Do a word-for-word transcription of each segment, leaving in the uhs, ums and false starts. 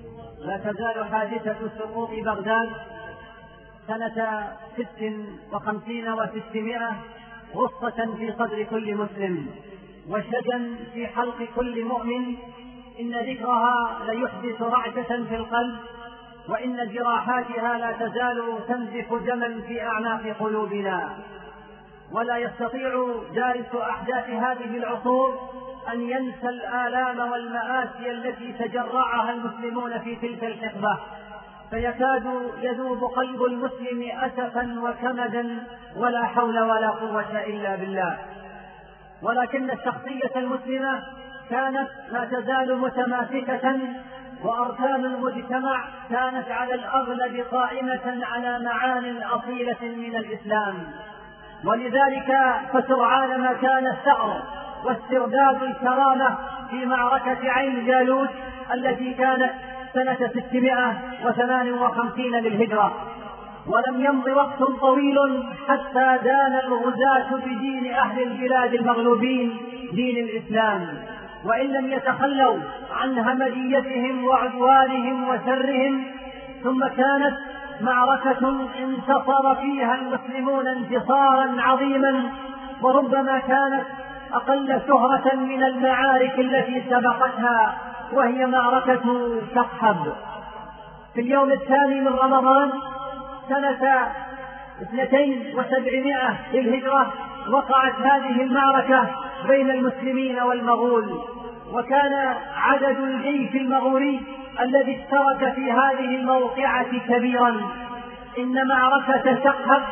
لا تزال حادثة سقوط بغداد سنة ست وخمسين وستمائة غصة في صدر كل مسلم وشجا في حلق كل مؤمن. إن ذكرها ليحدث رعشة في القلب، وإن جراحاتها لا تزال تنزف دما في أعناق قلوبنا. ولا يستطيع دارس أحداث هذه العصور أن ينسى الآلام والمآسي التي تجرعها المسلمون في تلك الحقبة، فيكاد يذوب قلب المسلم أسفا وكمدا، ولا حول ولا قوة إلا بالله. ولكن الشخصية المسلمة كانت لا تزال متماسكة، وأركان المجتمع كانت على الأغلب قائمة على معان أصيلة من الإسلام. ولذلك فسرعان ما كان الثأر واسترداد الكرامة في معركة عين جالوت التي كانت سنة ستمائة وثمان وخمسين للهجرة، ولم يمض وقت طويل حتى دان الغزاة بدين أهل البلاد المغلوبين، دين الإسلام، وإن لم يتخلوا عن همجيتهم وعدوانهم وشرهم. ثم كانت معركة انتصر فيها المسلمون انتصارا عظيما، وربما كانت أقل شهرة من المعارك التي سبقتها، وهي معركة سقحب. في اليوم الثاني من رمضان سنة اثنتين وسبعمائة للهجرة وقعت هذه المعركة بين المسلمين والمغول، وكان عدد الجيش المغولي الذي اشترك في هذه الموقعة كبيرا. إن معركة سقحب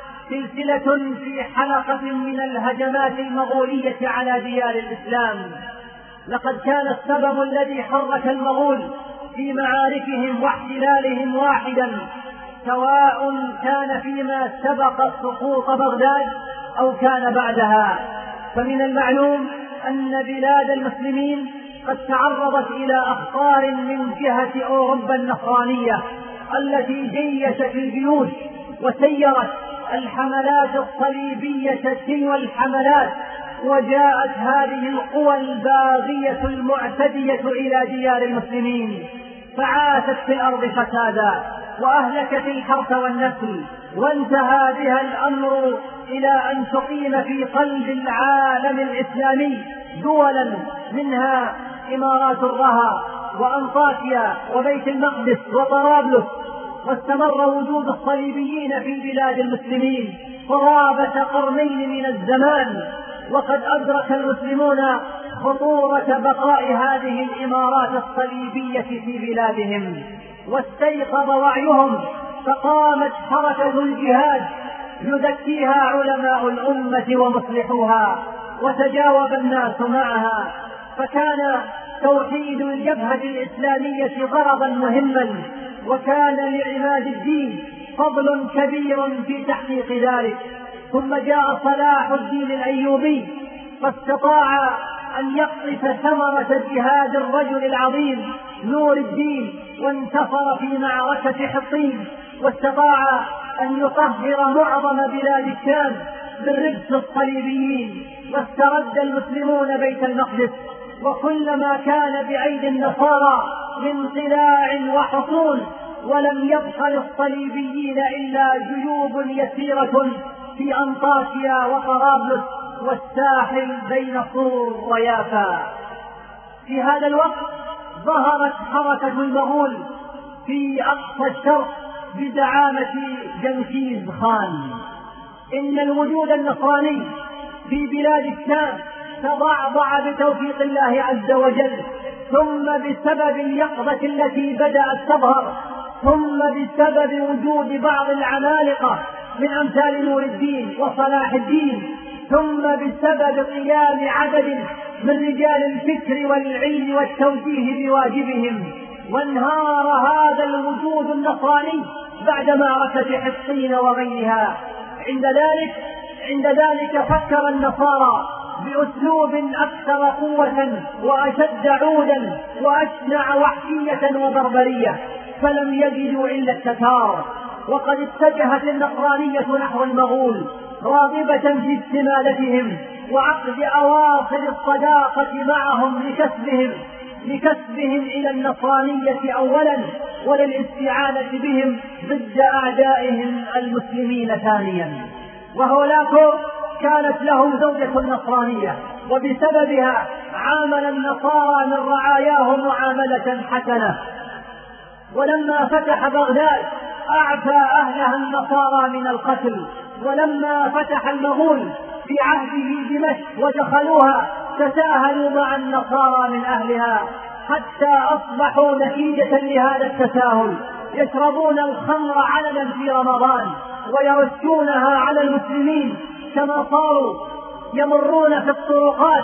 سلسلة في حلقة من الهجمات المغولية على ديار الإسلام. لقد كان السبب الذي حرك المغول في معاركهم واحتلالهم واحدا، سواء كان فيما سبق سقوط بغداد أو كان بعدها. فمن المعلوم أن بلاد المسلمين قد تعرضت إلى أخطار من جهة أوروبا النصرانية التي جيشت الجيوش وسيرت الحملات الصليبية تلو الحملات، وجاءت هذه القوى الباغية المعتدية إلى ديار المسلمين فعاثت في الأرض فسادا وأهلكت الحرث والنسل، وانتهى بها الأمر إلى أن تقيم في قلب العالم الإسلامي دولا منها إمارات الرها وأنطاكيا وبيت المقدس وطرابلس. واستمر وجود الصليبيين في بلاد المسلمين قرابة قرنين من الزمان، وقد أدرك المسلمون خطورة بقاء هذه الإمارات الصليبية في بلادهم، واستيقظ وعيهم، فقامت حركة الجهاد يزكيها علماء الأمة ومصلحوها، وتجاوب الناس معها. فكان توحيد الجبهة الإسلامية غرضا مهما، وكان لعماد الدين فضل كبير في تحقيق ذلك. ثم جاء صلاح الدين الأيوبي فاستطاع أن يقطف ثمرة جهاد الرجل العظيم نور الدين، وانتصر في معركة حطين، واستطاع أن يطهر معظم بلاد الشام من رجس الصليبيين، واسترد المسلمون بيت المقدس. وكلما كان بأيدي النصارى من قلاع وحصون، ولم يبق للصليبيين إلا جيوب يسيرة في أنطاكيا وطرابلس والساحل بين صور ويافا. في هذا الوقت ظهرت حركة المغول في أقصى الشرق بزعامة جنكيز خان. إن الوجود النصراني في بلاد الشام تضعضع بتوفيق الله عز وجل، ثم بسبب اليقظة التي بدأت تظهر، ثم بسبب وجود بعض العمالقة من أمثال نور الدين وصلاح الدين، ثم بسبب قيام عدد من رجال الفكر والعلم والتوجيه بواجبهم. وانهار هذا الوجود النصراني بعد معركة حطين وغيرها. عند ذلك عند ذلك فكر النصارى بأسلوب أكثر قوة وأشد عودا وأشنع وحشية وبربرية، فلم يجدوا إلا التتار. وقد اتجهت النصرانية نحو المغول راغبة في استمالتهم وعقد أواصر الصداقة معهم لكسبهم، لكسبهم إلى النصرانية أولا وللاستعانة بهم ضد أعدائهم المسلمين ثانيا. وهولاكو كانت له زوجة نصرانية، وبسببها عامل النصارى من رعاياهم معاملة حسنة. ولما فتح بغداد أعفى أهلها النصارى من القتل، ولما فتح المغول في عهده دمشق ودخلوها تساهلوا مع النصارى من أهلها، حتى أصبحوا نتيجة لهذا التساهل يشربون الخمر علنا في رمضان ويرشونها على المسلمين، كما صاروا يمرون في الطرقات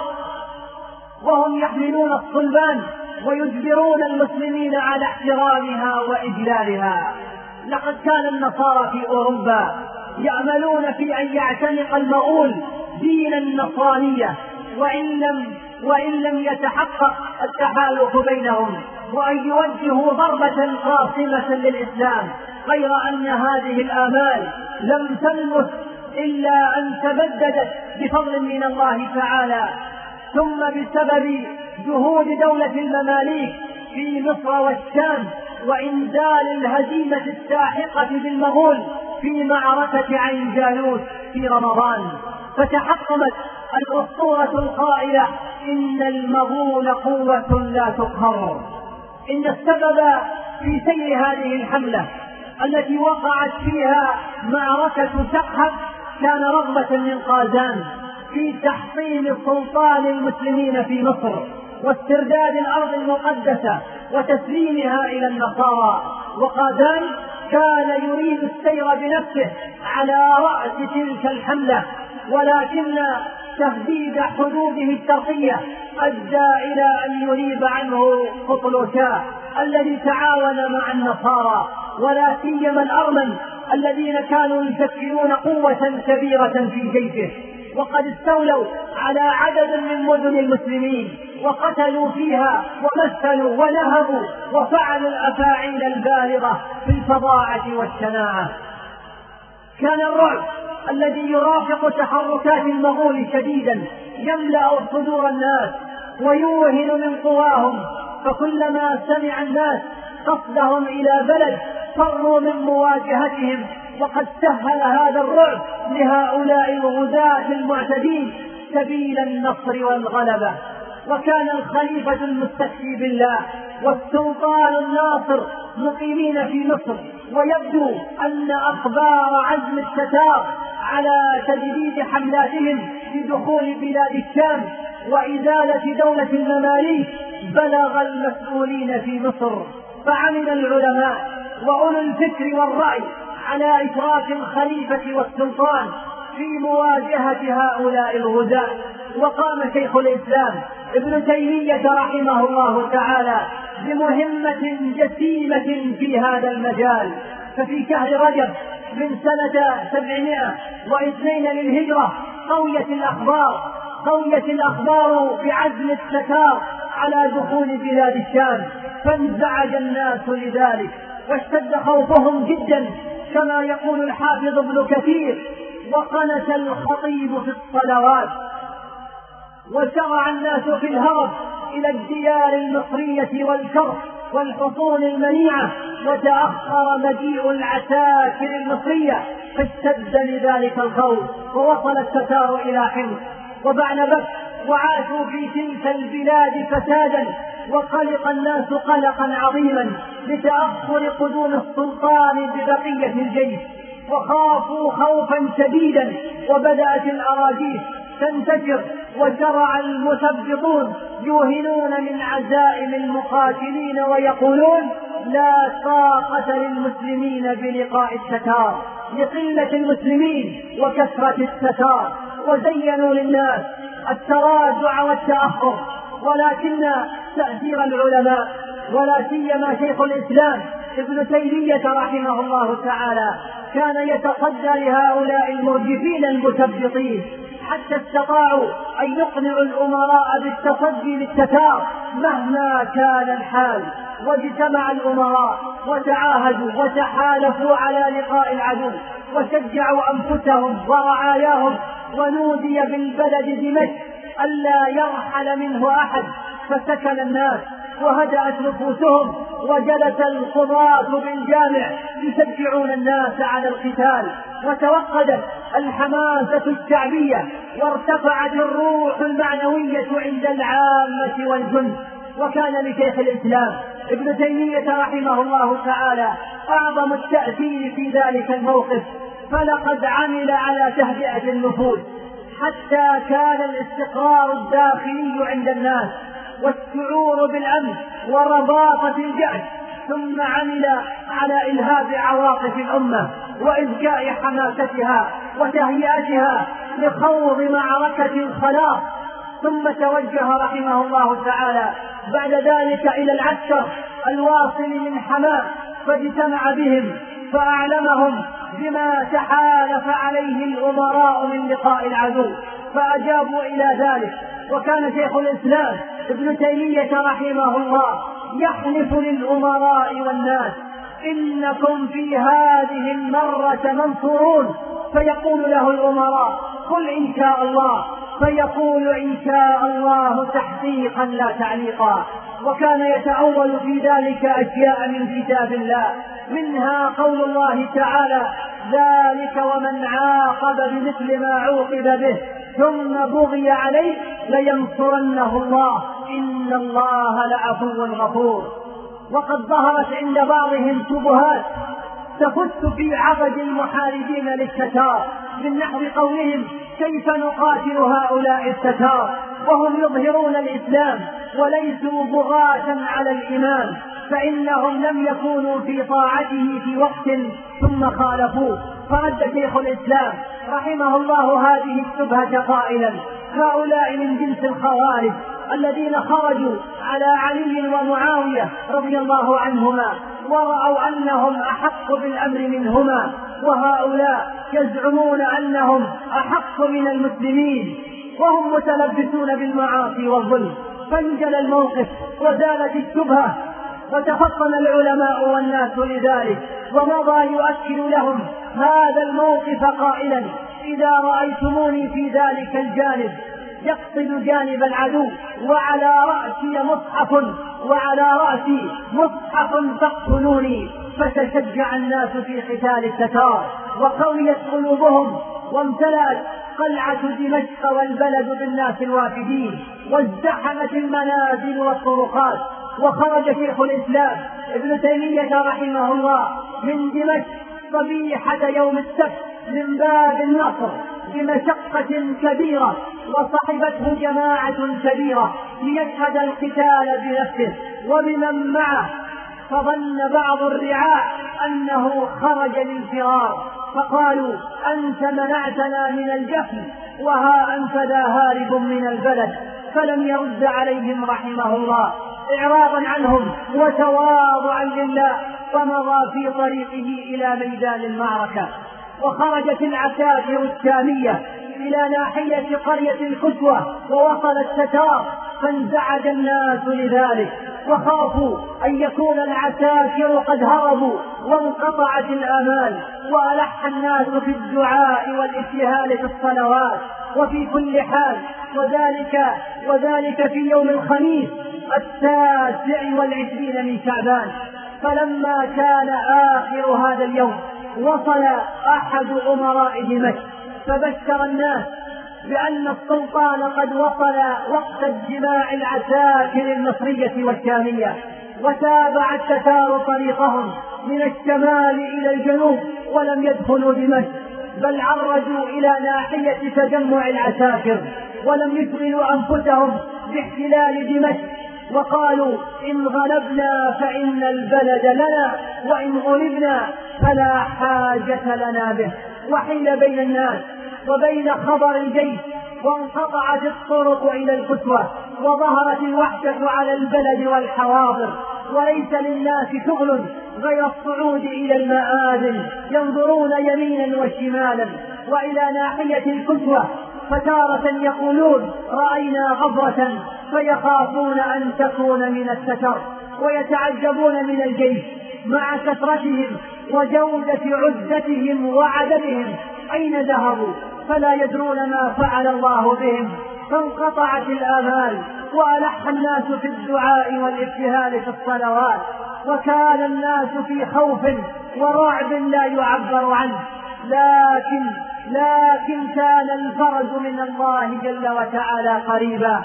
وهم يحملون الصلبان ويجبرون المسلمين على احترامها وإجلالها. لقد كان النصارى في أوروبا يأملون في أن يعتنق المغول دين النصرانية وإن لم, وإن لم يتحقق التحالف بينهم، وأن يوجهوا ضربة قاصمة للإسلام، غير أن هذه الآمال لم تنمت إلا أن تبددت بفضل من الله تعالى، ثم بسبب جهود دولة المماليك في مصر والشام وإنزال الهزيمة الساحقة بالمغول في معركة عين جالوت في رمضان، فتحطمت الأسطورة القائلة إن المغول قوة لا تقهر. إن السبب في سير هذه الحملة التي وقعت فيها معركة سقهب كان رغبة من قازان في تحطيم سلطان المسلمين في مصر واسترداد الأرض المقدسة وتسليمها إلى النصارى. وقازان كان يريد السير بنفسه على رأس تلك الحملة، ولكن تهديد حدوده الشرقية أدى إلى أن ينيب عنه قطلوشاه الذي تعاون مع النصارى، ولا سيما الأرمن الذين كانوا يشكلون قوة كبيرة في جيشه، وقد استولوا على عدد من مدن المسلمين وقتلوا فيها ومثلوا ونهبوا وفعلوا الأفاعيل البالغة في الفظاعة والشناعة. كان الرعب الذي يرافق تحركات المغول شديدا يملأ صدور الناس ويوهن من قواهم، فكلما سمع الناس قصدهم إلى بلد فروا من مواجهتهم، وقد سهل هذا الرعب لهؤلاء الغزاة المعتدين سبيل النصر والغلبة. وكان الخليفة المستكفي بالله والسلطان الناصر مقيمين في مصر، ويبدو أن أخبار عزم التتار على تجديد حملاتهم لدخول بلاد الشام وإزالة دولة المماليك بلغ المسؤولين في مصر، فعمل العلماء وأولو الفكر والرأي على إشراف الخليفة والسلطان في مواجهة هؤلاء الغزاة. وقام شيخ الإسلام ابن تيمية رحمه الله تعالى بمهمة جسيمة في هذا المجال، ففي شهر رجب من سنة سبعمائة واثنين للهجرة قويت الأخبار قويت الأخبار بعزم التتار على دخول بلاد الشام، فانزعج الناس لذلك واشتد خوفهم جدا، كما يقول الحافظ ابن كثير: وقنت الخطيب في الصلوات، وشرع الناس في الهرب إلى الديار المصرية والشرق والحصون المنيعة، وتأخر مجيء العساكر المصرية، فاشتد لذلك الخوف، ووصل التتار إلى حمص وبعنبك، وعاشوا في تلك البلاد فسادا، وقلق الناس قلقا عظيما لتأخر قدوم السلطان ببقية الجيش، وخافوا خوفا شديدا، وبدأت الأراجيف تنتشر، وشرع المثبطون يوهنون من عزائم المقاتلين ويقولون: لا طاقة للمسلمين بلقاء التتار لقلة المسلمين وكثرة التتار، وزينوا للناس التراجع والتأخر. ولكن تأثير العلماء ولا سيما شيخ الإسلام ابن تيمية رحمه الله تعالى كان يتصدى لهؤلاء المرجفين المثبطين، حتى استطاعوا أن يقنعوا الأمراء بالتصدي للتتار مهما كان الحال. واجتمع الأمراء وتعاهدوا وتحالفوا على لقاء العدو، وشجعوا أنفسهم ورعاياهم، ونودي بالبلد دمشق ألا يرحل منه أحد، فسكن الناس وهدأت نفوسهم، وجلس القضاة بالجامع يشجعون الناس على القتال، وتوقدت الحماسة الشعبية، وارتفعت الروح المعنوية عند العامة والجند. وكان لشيخ الإسلام ابن تيمية رحمه الله تعالى أعظم التأثير في ذلك الموقف، فلقد عمل على تهدئة النفوس حتى كان الاستقرار الداخلي عند الناس والشعور بالأمن ورباطة الجأش، ثم عمل على إلهاب عواطف الأمة وإزجاء حماستها وتهيئتها لخوض معركة الخلاص. ثم توجه رحمه الله تعالى بعد ذلك إلى العسكر الواصل من حماة، فاجتمع بهم فأعلمهم بما تحالف عليه الأمراء من لقاء العدو، فأجابوا إلى ذلك. وكان شيخ الإسلام ابن تيمية رحمه الله يحلف للأمراء والناس: إنكم في هذه المرة منصورون. فيقول له الأمراء: قل إن شاء الله، فيقول: إن شاء الله تحقيقا لا تعليقا. وكان يتأول في ذلك أشياء من كتاب الله، منها قول الله تعالى: ذلك ومن عاقب بمثل ما عوقب به ثم بغي عليه لينصرنه الله إن الله لعفو غفور. وقد ظهرت عند بعضهم شبهات تفت في عقد المحاربين للتتار، من نحو قولهم: كيف نقاتل هؤلاء التتار وهم يظهرون الإسلام وليسوا بغاة على الإمام، فإنهم لم يكونوا في طاعته في وقت ثم خالفوه. فرد شيخ الإسلام رحمه الله هذه الشبهة قائلا: هؤلاء من جنس الخوارج الذين خرجوا على علي ومعاوية رضي الله عنهما ورأوا أنهم أحق بالأمر منهما، وهؤلاء يزعمون أنهم أحق من المسلمين وهم متلبسون بالمعاصي والظلم. فانجل الموقف وزالت الشبهة، وتفطن العلماء والناس لذلك، ومضى يؤكد لهم هذا الموقف قائلا: إذا رأيتموني في ذلك الجانب يقصد جانب العدو وعلى رأسي مصحف وعلى رأسي مصحف فاقتلوني. فتشجع الناس في قتال التتار، وقويت قلوبهم، وامتلأت قلعة دمشق والبلد بالناس الوافدين، وازدحمت المنازل والطرقات. وخرج شيخ الإسلام ابن تيمية رحمه الله من دمشق صبيحة يوم السبت من باب النصر بمشقة كبيرة، وصحبته جماعة كبيرة ليشهد القتال بنفسه وبمن معه، فظن بعض الرعاع أنه خرج للفرار، فقالوا: أنت منعتنا من الجفن وها أنت ذا هارب من البلد. فلم يرد عليهم رحمه الله إعراضا عنهم وتواضعا لله، فمضى في طريقه إلى ميدان المعركة. وخرجت العساكر الشامية إلى ناحية قرية الكسوة ووصل التتار، فانزعج الناس لذلك وخافوا أن يكون العساكر قد هربوا، وانقطعت الآمال، وألح الناس في الدعاء والابتهال في الصلوات وفي كل حال. وذلك, وذلك في يوم الخميس التاسع والعشرين من شعبان. فلما كان آخر هذا اليوم وصل أحد أمراء دمشق فبشر الناس بأن السلطان قد وصل وقت اجتماع العساكر المصرية والشامية، وتابع التتار طريقهم من الشمال إلى الجنوب ولم يدخلوا دمشق، بل عرجوا إلى ناحية تجمع العساكر ولم يشغلوا أنفسهم باحتلال دمشق، وقالوا: إن غلبنا فإن البلد لنا، وإن غلبنا فلا حاجة لنا به. وحيل بين الناس وبين خبر الجيش، وانقطعت الطرق إلى الكسوة، وظهرت الوحشة على البلد والحواضر، وليس للناس شغل غير الصعود إلى المآذن، ينظرون يمينا وشمالا وإلى ناحية الكسوة، فتارة يقولون: رأينا غبرة، فيخافون أن تكون من الستر، ويتعجبون من الجيش مع كثرتهم وجودة عدتهم وعددهم أين ذهبوا، فلا يدرون ما فعل الله بهم. فانقطعت الآمال وألح الناس في الدعاء والابتهال في الصلوات، وكان الناس في خوف ورعب لا يعبر عنه، لكن لكن كان الفرج من الله جل وتعالى قريبا،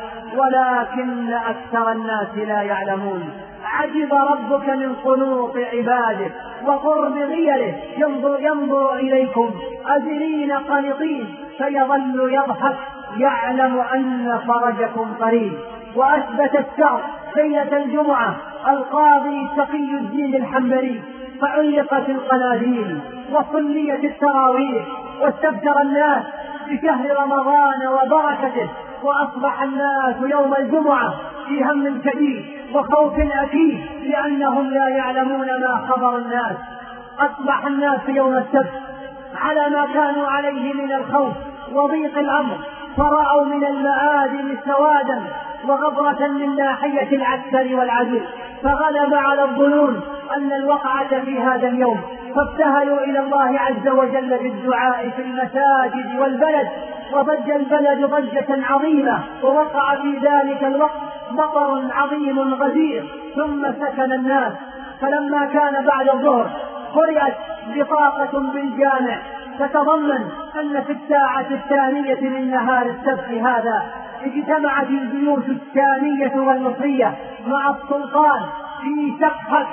ولكن أكثر الناس لا يعلمون. عجب ربك من قنوط عباده وقرب غيره، ينظر, ينظر إليكم أذلين قنطين فيظل يضحك، يعلم أن فرجكم قريب. وأثبت الشرع ليلة الجمعة القاضي تقي الدين الحنبلي، فعلقت القناديل وصليت التراويح، واستبشر الناس بشهر رمضان وبركته، وأصبح الناس يوم الجمعة في هم شديد وخوف أكيد، لأنهم لا يعلمون ما خبر الناس. أصبح الناس يوم السبت على ما كانوا عليه من الخوف وضيق الأمر، فرأوا من المآدم سوادا وغبرة من ناحية العسكر والعدو، فغلب على الظنون أن الوقعة في هذا اليوم، فابتهلوا إلى الله عز وجل بالدعاء في المساجد والبلد، وضج البلد ضجة عظيمة، ووقع في ذلك الوقت مطر عظيم غزير، ثم سكن الناس. فلما كان بعد الظهر قرأت بطاقة بالجامع تتضمن أن في الساعة الثانية من نهار السبت هذا اجتمعت الجيوش الشامية والمصرية مع السلطان في سقف،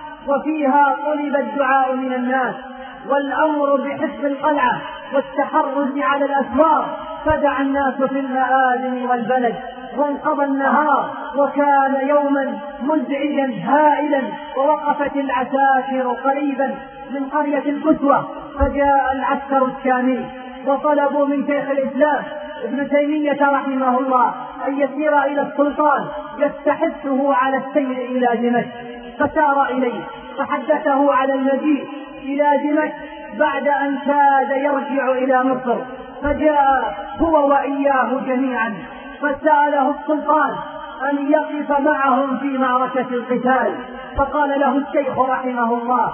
وفيها طلب الدعاء من الناس والأمر بحفظ القلعة والتحرز على الأسوار، فدعا الناس في المآذن والبلد، وانقضى النهار وكان يوما مزعجا هائلا. ووقفت العساكر قريبا من قرية الكسوة، فجاء العسكر الشامي وطلبوا من شيخ الإسلام ابن تيمية رحمه الله أن يسير إلى السلطان يستحثه على السير إلى دمشق، فسار إليه فحدثه على المجيء إلى دمشق بعد أن كاد يرجع إلى مصر، فجاء هو وإياه جميعا، فسأله السلطان أن يقف معهم في معركة القتال، فقال له الشيخ رحمه الله: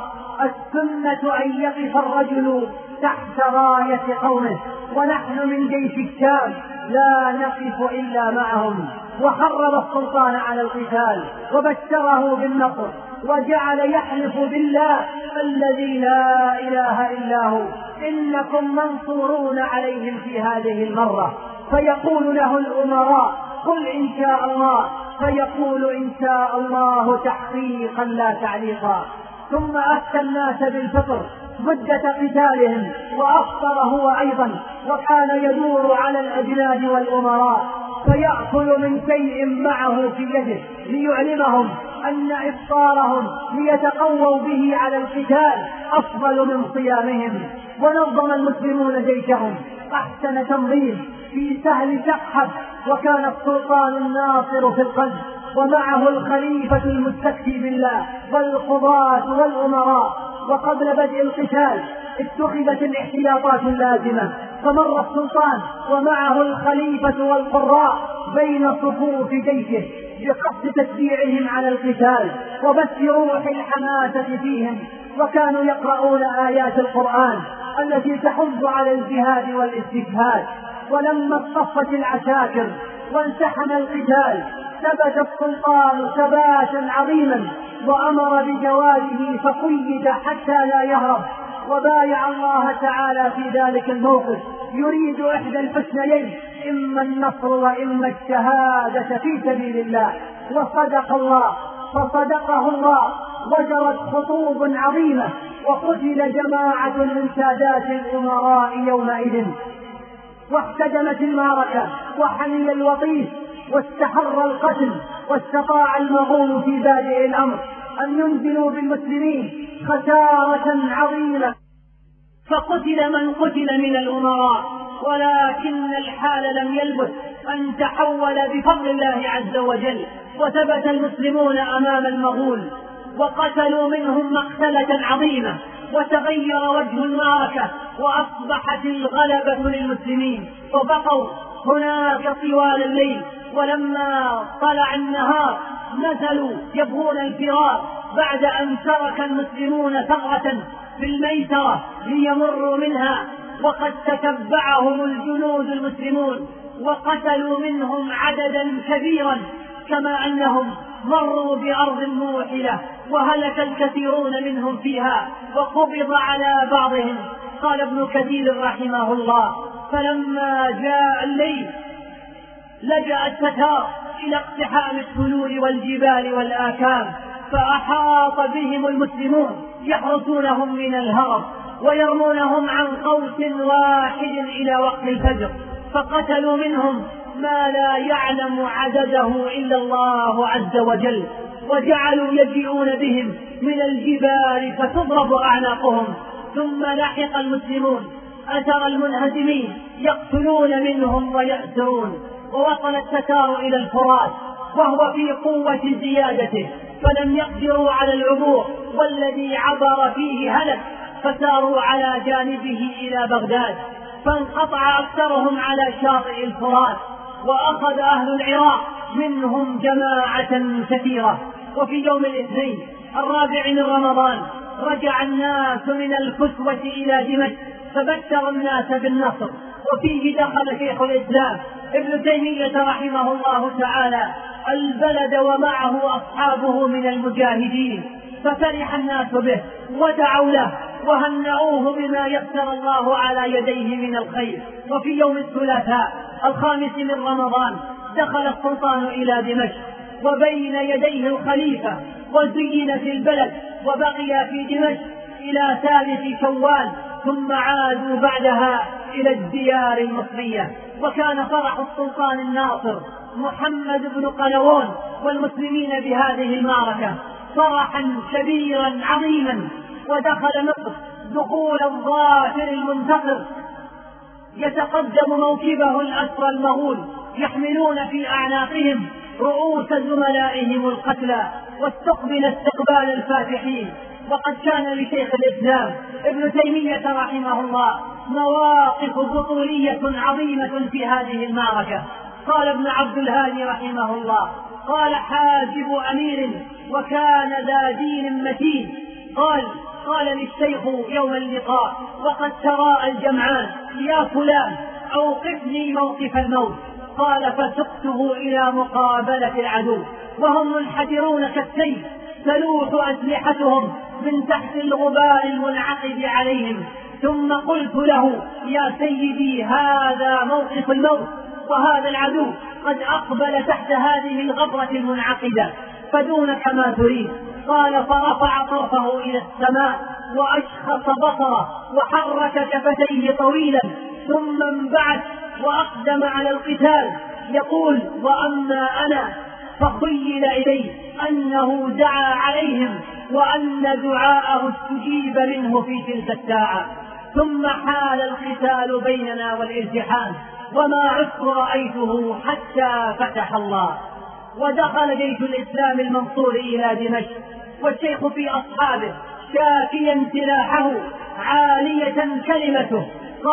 السنة أن يقف الرجل تحت راية قومه، ونحن من جيش الشام لا نقف إلا معهم. وحرض السلطان على القتال وبشره بالنصر، وجعل يحلف بالله الذي لا إله إلا هو إنكم منصورون عليهم في هذه المرة. فيقول له الأمراء: قل إن شاء الله، فيقول إن شاء الله تحقيقا لا تعليقا. ثم أفتى الناس بالفطر مدة قتالهم، وأفطر هو أيضا، وكان يدور على الأجناد والأمراء فيأكل من شيء معه في يده ليعلمهم أن إفطارهم ليتقووا به على القتال أفضل من صيامهم. ونظم المسلمون جيشهم أحسن تنظيم في سهل سحب، وكان السلطان الناصر في القلب، ومعه الخليفة المستكفي بالله والقضاة والأمراء. وقبل بدء القتال اتخذت الاحتياطات اللازمة، فمر السلطان ومعه الخليفة والقراء بين صفوف جيشه بقصد تشجيعهم على القتال وبث روح الحماسة فيهم، وكانوا يقرؤون آيات القرآن التي تحض على الجهاد والاستشهاد. ولما اصطفت العساكر وانسحم القتال ثبت السلطان ثباتا عظيما، وأمر بجواده فقيد حتى لا يهرب، وبايع الله تعالى في ذلك الموقف يريد إحدى الحسنيين: إما النصر وإما الشهادة في سبيل الله. وصدق الله فصدقه الله، وجرت خطوب عظيمة، وقتل جماعة من سادات الأمراء يومئذ، واحتدمت المعركة وحمي الوطيس واستحر القتل، واستطاع المغول في بادئ الأمر أن ينزلوا بالمسلمين خسارة عظيمة، فقتل من قتل من الأمراء. ولكن الحال لم يلبث أن تحول بفضل الله عز وجل، وثبت المسلمون أمام المغول وقتلوا منهم مقتلة عظيمة، وتغير وجه المعركة وأصبحت الغلبة للمسلمين، وبقوا هناك طوال الليل. ولما طلع النهار نزلوا يبغون الفرار بعد أن ترك المسلمون ثغرة في الميسرة ليمروا منها، وقد تتبعهم الجنود المسلمون وقتلوا منهم عددا كبيرا كما أنهم مروا بأرض موحلة وهلك الكثيرون منهم فيها وقبض على بعضهم. قال ابن كثير رحمه الله: فلما جاء الليل لجأ التتار إلى اقتحام السلول والجبال والآكام، فأحاط بهم المسلمون يحرسونهم من الهرب ويرمونهم عن قوس واحد إلى وقت الفجر، فقتلوا منهم ما لا يعلم عدده إلا الله عز وجل، وجعلوا يجيئون بهم من الجبال فتضرب أعناقهم. ثم لحق المسلمون أثر المنهزمين يقتلون منهم ويأسرون، ووصل التتار إلى الفرات وهو في قوة زيادته، فلم يقدروا على العبور، والذي عبر فيه هلك، فساروا على جانبه إلى بغداد، فانقطع أكثرهم على شاطئ الفرات، وأخذ أهل العراق منهم جماعة كثيرة. وفي يوم الاثنين الرابع من رمضان رجع الناس من الكسوة إلى دمشق، فبشر الناس بالنصر، وفيه دخل شيخ الإسلام ابن تيمية رحمه الله تعالى البلد ومعه أصحابه من المجاهدين، ففرح الناس به ودعوا له وهنأوه بما يسر الله على يديه من الخير. وفي يوم الثلاثاء الخامس من رمضان دخل السلطان إلى دمشق وبين يديه الخليفة، وزين في البلد وبقي في دمشق إلى ثالث شوال، ثم عادوا بعدها إلى الديار المصرية. وكان فرح السلطان الناصر محمد بن قلاوون والمسلمين بهذه المعركة فرحا كبيرا عظيما، ودخل مصر دخول الظافر المنتصر، يتقدم موكبه الأسرى المغول يحملون في أعناقهم رؤوس زملائهم القتلى، واستقبل استقبال الفاتحين. وقد كان لشيخ الإسلام ابن تيمية رحمه الله مواقف بطولية عظيمة في هذه المعركة. قال ابن عبد الهادي رحمه الله: قال حاجب أمير وكان ذا دين متين، قال قال للشيخ يوم اللقاء وقد تراءى الجمعان: يا فلان أوقفني موقف الموت. قال: فسقته إلى مقابلة العدو وهم منحدرون كالسيف، تلوح أسلحتهم من تحت الغبار المنعقد عليهم، ثم قلت له: يا سيدي هذا موقف الموت، وهذا العدو قد أقبل تحت هذه الغبرة المنعقدة، فدونك ما تريد. قال: فرفع طرفه إلى السماء وأشخص بصره وحرك كفتيه طويلا، ثم انبعث وأقدم على القتال يقول: وأما أنا فخيل إليه أنه دعا عليهم وأن دعاءه استجيب منه في تلك الساعة. ثم حال القتال بيننا والالتحام، وما عدت رأيته حتى فتح الله. ودخل جيش الإسلام المنصور إلى دمشق، والشيخ في أصحابه شاكيا سلاحه، عالية كلمته،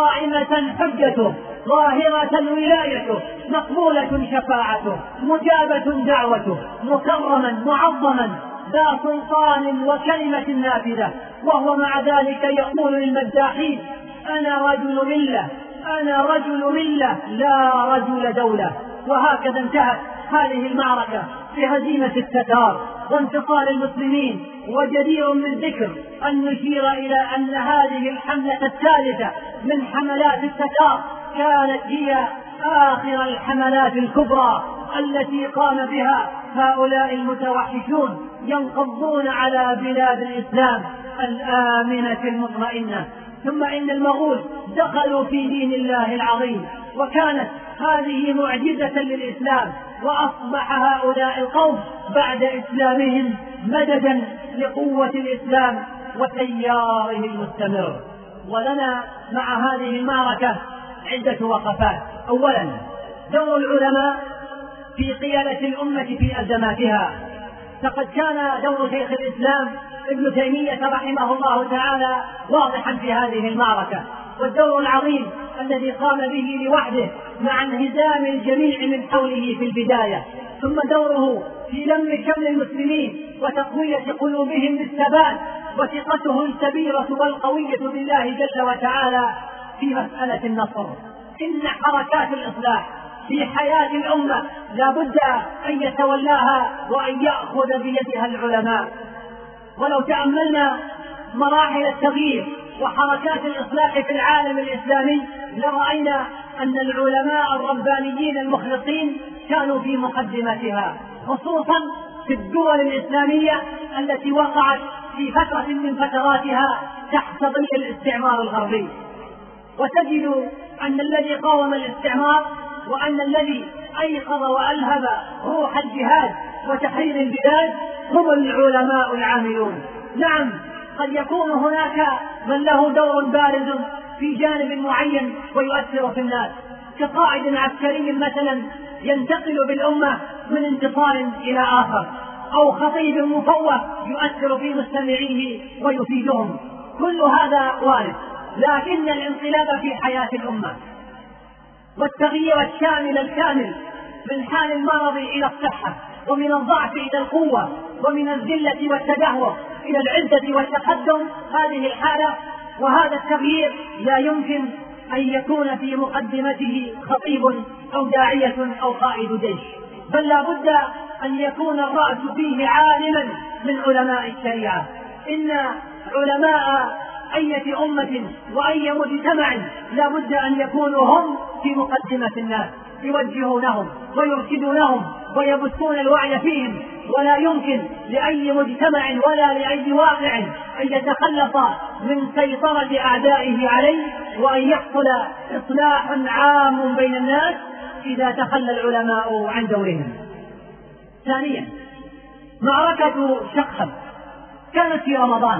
قائمة حجته، ظاهرة ولايته، مقبولة شفاعته، مجابة دعوته، مكرما معظما، ذا سلطان وكلمة نافذة. وهو مع ذلك يقول للمداحين: أنا رجل ملة، أنا رجل ملة لا رجل دولة. وهكذا انتهت هذه المعركة بهزيمة التتار وانتصار المسلمين. وجدير بالذكر أن نشير إلى أن هذه الحملة الثالثة من حملات التتار كانت هي آخر الحملات الكبرى التي قام بها هؤلاء المتوحشون ينقضون على بلاد الإسلام الآمنة المطمئنة. ثم إن المغول دخلوا في دين الله العظيم، وكانت هذه معجزة للإسلام، وأصبح هؤلاء القوم بعد إسلامهم مددا لقوة الإسلام وتياره المستمر. ولنا مع هذه المعركة عدة وقفات. أولا، دور العلماء في قيادة الأمة في أزماتها، فقد كان دور شيخ الإسلام ابن تيمية رحمه الله تعالى واضحا في هذه المعركة، والدور العظيم الذي قام به لوحده مع انهزام الجميع من حوله في البداية، ثم دوره في لم شمل المسلمين وتقوية قلوبهم بالثبات، وثقته الكبيرة والقوية بالله جل وتعالى في مسألة النصر. إن حركات الإصلاح في حياة الأمة لا بد أن يتولاها وأن يأخذ بيدها العلماء. ولو تأملنا مراحل التغيير وحركات الإصلاح في العالم الإسلامي لرأينا أن العلماء الربانيين المخلصين كانوا في مقدمتها، خصوصا في الدول الإسلامية التي وقعت في فترة من فتراتها تحت ظل الاستعمار الغربي. وتجد أن الذي قاوم الاستعمار وأن الذي أيقظ وألهب روح الجهاد وتحرير البلاد هم العلماء العاملون. نعم، قد يكون هناك من له دور بارز في جانب معين ويؤثر في الناس، كقائد عسكري مثلا ينتقل بالأمة من انتصار إلى آخر، أو خطيب مفوه يؤثر في مستمعيه ويفيدهم، كل هذا وارد. لكن الانقلاب في حياة الأمة والتغيير الشامل الكامل من حال المرض إلى الصحة، ومن الضعف إلى القوة، ومن الذلة والتدهور إلى العزة والتقدم، هذه الحالة وهذا التغيير لا يمكن أن يكون في مقدمته خطيب أو داعية أو قائد جيش، بل لا بد أن يكون الرأس فيه عالما من علماء الشريعة. إن علماء أي أمة وأي مجتمع لا بد أن يكونوا هم في مقدمة الناس، يوجهونهم ويرشدونهم ويبثون الوعي فيهم. ولا يمكن لأي مجتمع ولا لأي واقع أن يتخلص من سيطرة أعدائه عليه وأن يحصل إصلاح عام بين الناس إذا تخلى العلماء عن دورهم. ثانيا، معركة شقب كانت في رمضان،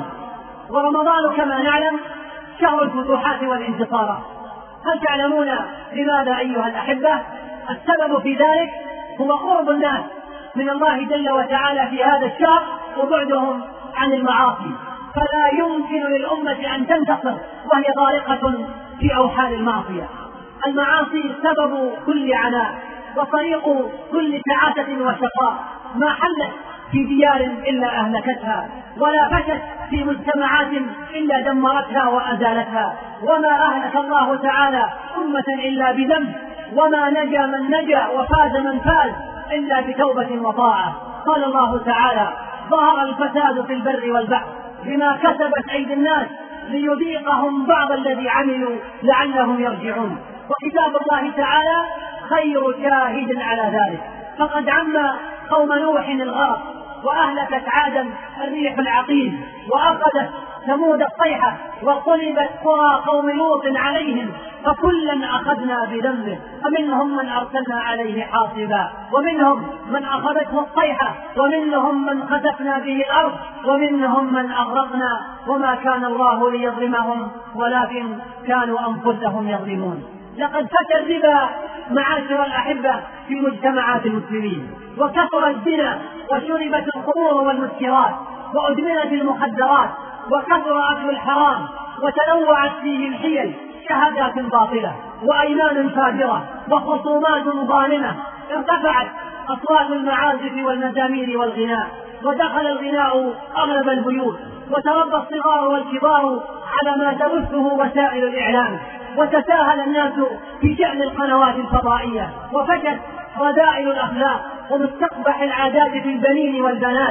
ورمضان كما نعلم شهر الفتوحات والانتصارات. هل تعلمون لماذا أيها الأحبة؟ السبب في ذلك هو قرب الناس من الله جل وتعالى في هذا الشهر وبعدهم عن المعاصي، فلا يمكن للأمة أن تنتصر وهي غارقة في أوحال المعصية. المعاصي سبب كل عناء وطريق كل تعاسة وشقاء، ما حلت في ديار إلا أهلكتها، ولا فشت في مجتمعات إلا دمرتها وأزالتها، وما أهلك الله تعالى أمة إلا بذنب، وما نجا من نجا وفاز من فاز إلا بتوبة وطاعة. قال الله تعالى: ظهر الفساد في البر والبحر بما كسبت أيدي الناس ليذيقهم بعض الذي عملوا لعلهم يرجعون. وكتاب الله تعالى خير شاهد على ذلك، فقد عم قوم نوح الغرق، وأهلكت عادا الريح العقيم، وأخذت ثمود الصيحة، وقلبت قرى قوم لوط عليهم، فكلا أخذنا بذنبه، فمنهم من أرسلنا عليه حاصبا، ومنهم من أخذته الصيحة، ومنهم من خسفنا به الأرض، ومنهم من أغرقنا، وما كان الله ليظلمهم ولكن كانوا أنفسهم يظلمون. لقد فتى الربا معاشر الأحبة في مجتمعات المسلمين، وكثر الزنا، وشربت الخمور والمسكرات، وأدمنت المخدرات، وكثر أكل الحرام، وتنوعت فيه الحيل، شهادات باطلة وأيمان فاجرة وخصومات ظالمة. ارتفعت أصوات المعازف والمزامير والغناء، ودخل الغناء أغلب البيوت، وتربى الصغار والكبار على ما تبثه وسائل الإعلام، وتساهل الناس في شأن القنوات الفضائية، وفشت رذائل الأخلاق ومستقبح العادات في البنين والبنات،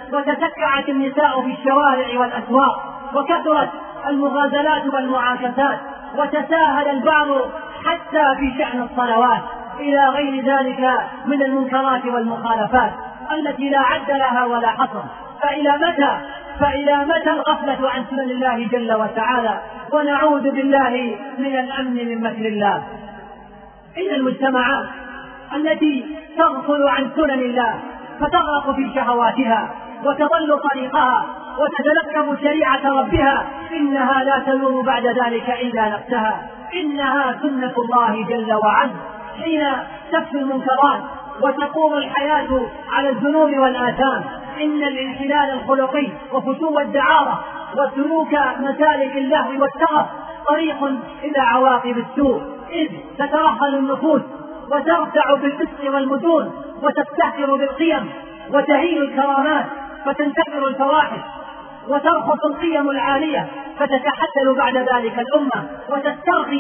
وتسكعت النساء في الشوارع والأسواق، وكثرت المغازلات والمعاكسات، وتساهل البعض حتى في شأن الصلوات، إلى غير ذلك من المنكرات والمخالفات التي لا عد لها ولا حصر. فإلى متى فإلى متى الغفلة عن سنن الله جل وتعالى، ونعوذ بالله من الأمن من مكر الله. إن المجتمعات التي تغفل عن سنن الله فتغرق في شهواتها وتضل طريقها وتتلكم شريعة ربها، إنها لا تلوم بعد ذلك إلا نفسها، إنها سنة الله جل وعلا حين تفشو المنكرات وتقوم الحياة على الذنوب والآثام. إن الانحلال الخلقي وفتوى الدعارة وسلوك مسالك اللهو والترف طريق إلى عواقب السوء، إذ تترهل النفوس وترتع بالفسق والمدون وتفتخر بالقيم وتهين الكرامات فتنتشر الفواحش وترخص القيم العالية، فتتحلل بعد ذلك الأمة وتسترخي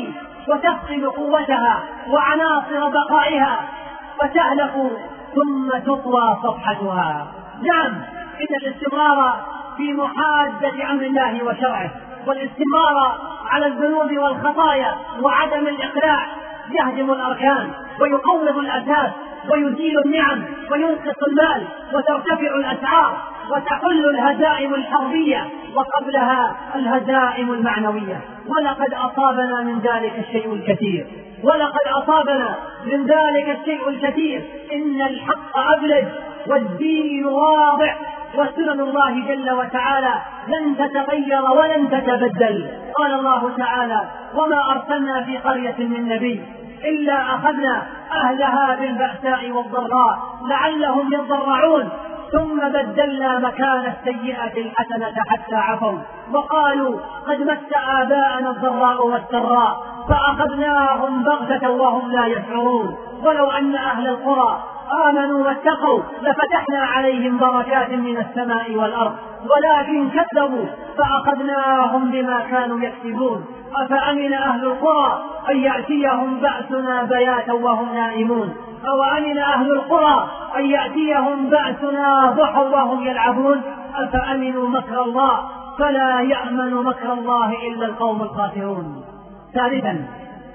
وتفقد قوتها وعناصر بقائها فتهلك ثم تطوى صفحتها. نعم، إن الاستمرار في محادة أمر الله وشرعه والاستمرار على الذنوب والخطايا وعدم الإقلاع يهدم الأركان ويقوض الأساس ويزيل النعم وينقص المال وترتفع الأسعار وتحل الهزائم الحربية وقبلها الهزائم المعنوية. ولقد أصابنا من ذلك الشيء الكثير ولقد أصابنا من ذلك الشيء الكثير إن الحق أبلج والدين واضح وسنن الله جل وتعالى لن تتغير ولن تتبدل. قال الله تعالى: وما أرسلنا في قرية من نبي إلا أخذنا أهلها بالبأساء والضراء لعلهم يضرعون ثم بدلنا مكان السيئة الحسنة حتى عفوا وقالوا قد مس آباءنا الضراء والسراء فأخذناهم بغتة وهم لا يشعرون. ولو أن أهل القرى آمنوا واتقوا لفتحنا عليهم بركات من السماء والأرض ولكن كذبوا فأخذناهم بما كانوا يكسبون. أفأمن أهل القرى أن يأتيهم بأسنا بياتا وهم نائمون أو أمن أهل القرى أن يأتيهم بأسنا ضحى وهم يلعبون أفأمنوا مكر الله فلا يأمن مكر الله إلا القوم الخاسرون. ثالثا،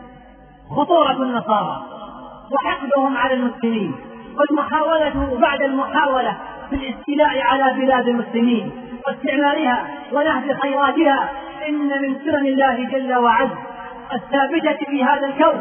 خطورة النصارى وحقدهم على المسلمين والمحاولة بعد المحاولة في الاستيلاء على بلاد المسلمين واستعمارها ونهب خيراتها. إن من سنن الله جل وعز الثابتة في هذا الكون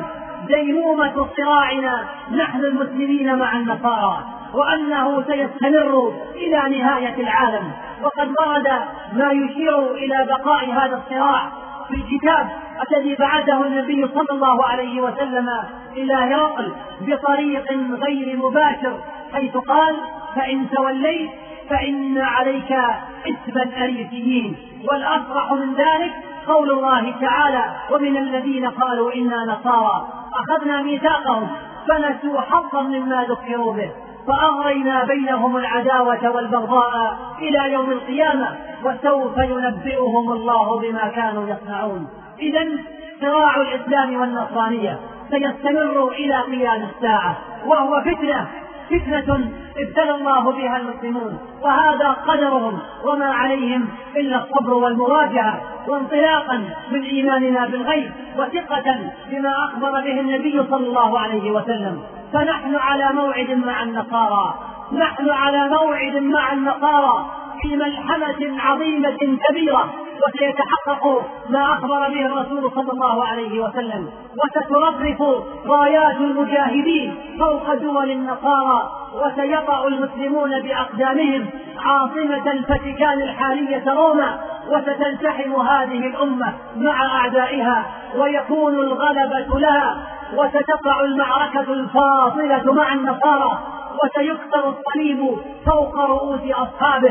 ديمومة صراعنا نحن المسلمين مع النصارى وأنه سيستمر إلى نهاية العالم. وقد ورد ما يشير إلى بقاء هذا الصراع في الكتاب الذي بعثه النبي صلى الله عليه وسلم إلى هرقل بطريق غير مباشر، حيث قال: فإن توليت فإن عليك إثم الأريسيين. والأصرح من ذلك قول الله تعالى: ومن الذين قالوا إنا نصارى أخذنا ميثاقهم فنسوا حظا مما ذكروا به فأغرينا بينهم العداوة والبغضاء إلى يوم القيامة وسوف ينبئهم الله بما كانوا يصنعون. إذن صراع الإسلام والنصرانية سيستمر إلى قيام الساعة، وهو فتنة فتنة ابتلى الله بها المسلمون، وهذا قدرهم وما عليهم إلا الصبر والمواجهة وانطلاقا من إيماننا بالغيب وثقة بما أخبر به النبي صلى الله عليه وسلم. فنحن على موعد مع النصارى نحن على موعد مع النصارى في ملحمة عظيمة كبيرة، وسيتحقق ما أخبر به الرسول صلى الله عليه وسلم، وسترفرف رايات المجاهدين فوق دول النصارى، وسيطأ المسلمون بأقدامهم عاصمة الفاتيكان الحالية روما، وستلتحم هذه الأمة مع أعدائها ويكون الغلبة لها، وستقع المعركة الفاصلة مع النصارى، وسيكسر الصليب فوق رؤوس أصحابه،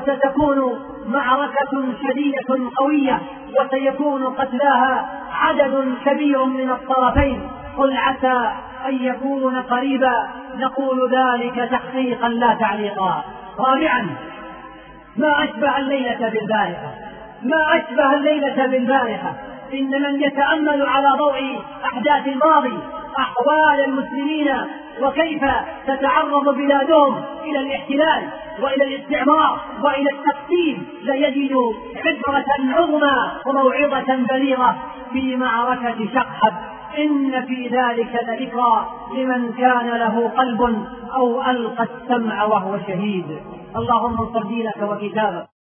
وستكون معركة شديدة قوية، وسيكون قتلاها عدد كبير من الطرفين. قل عسى أن يكون قريبا، نقول ذلك تحقيقا لا تعليقا. رابعا، ما أشبه الليلة بالبارحة ما أشبه الليلة بالبارحة إن من يتأمل على ضوء أحداث الماضي أحوال المسلمين وكيف تتعرض بلادهم إلى الاحتلال وإلى الاستعمار وإلى التقسيم ليجد عبرة عظمى وموعظة بليغة في معركة شقحب. إن في ذلك لذكرى لمن كان له قلب أو ألقى السمع وهو شهيد. اللهم انصر دينك وكتابك.